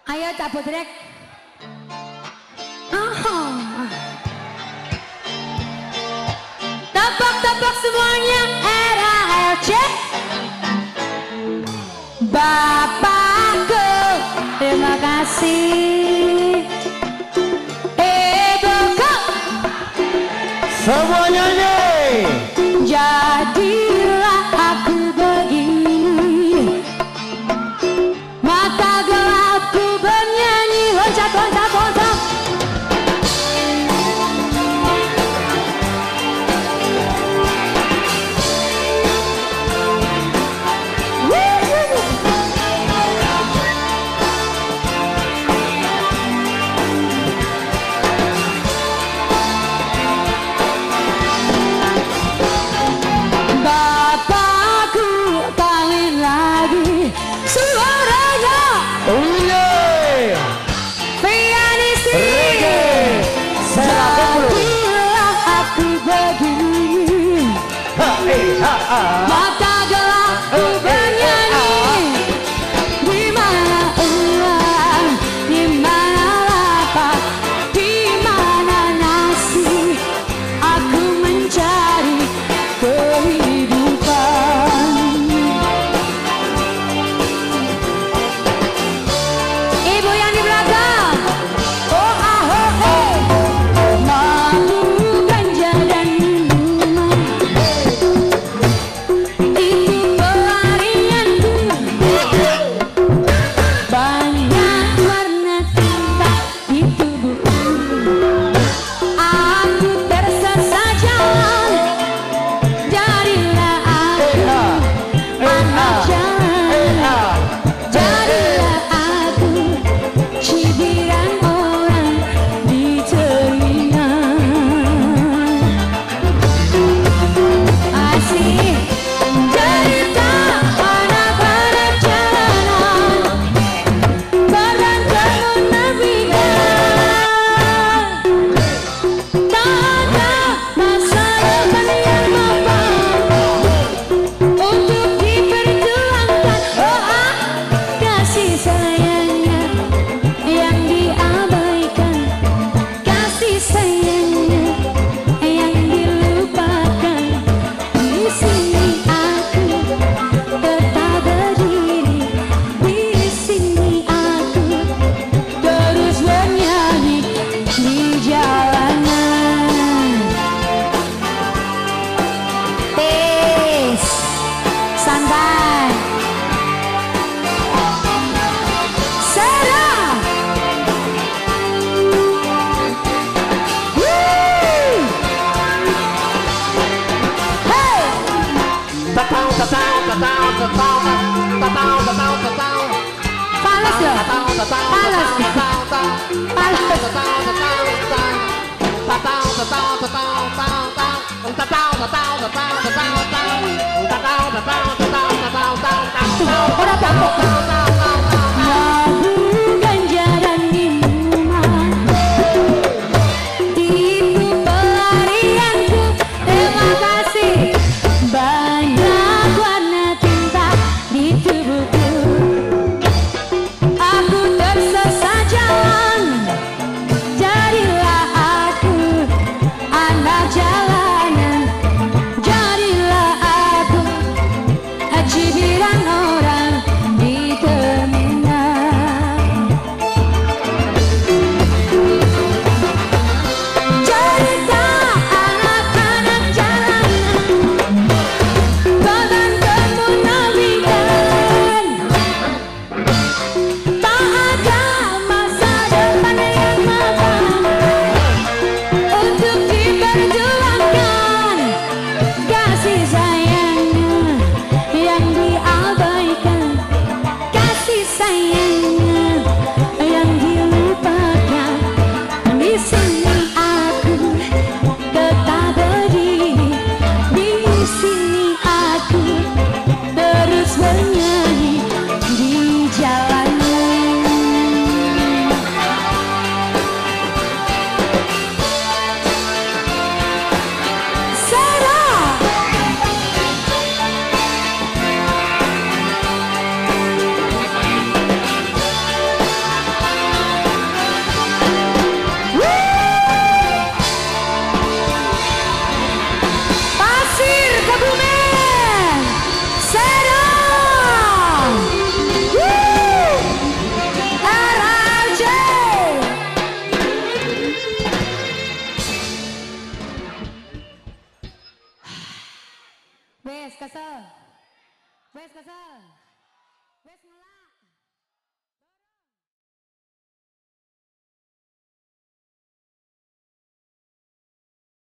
Ayo cabut rek. Oh. Tepuk-tepuk semuanya. RALC. Bapakku, terima kasih. Ibuku, semuanya nyanyi. Jadilah aku begini, mata gelapku bernyanyi, loncat loncat loncat. Bapakku kawin lagi, suaranya pianisi. Jadilah aku begini, mata gelapku bernyanyi. Di mana uang, di mana lapak, di mana nasi, aku mencari kehidupan. Ibu yang di belakang, oh ah oh eh, malu ganja dan minuman, itu pelarianku. Banyak warna tinta di tubuhku, aku tersesat jalan. Jadilah aku anak jalanan, jadilah aku cibiran orang di telinga. Asih cerita anak-anak jalanan, badan penuh nabikan. Tak ada masa depan yang membangun untuk diperjuangkan. Oh ah, kasih sayangnya yang diabaikan, kasih sayangnya yang dilupakan. Di sini aku tetap berdiri, di sini aku terus bernyanyi di jalanan. Peace, santai, serah. Woo! Hey! Panas loh, panas, panas. Mabu ganja dan minuman, itu pelarianku. Terima kasih. Banyak warna tinta di tubuhku, aku tersesat jalan. Jadilah aku anak jalanan, jadilah aku cibiran orang di telinga. Wes kesel. Wes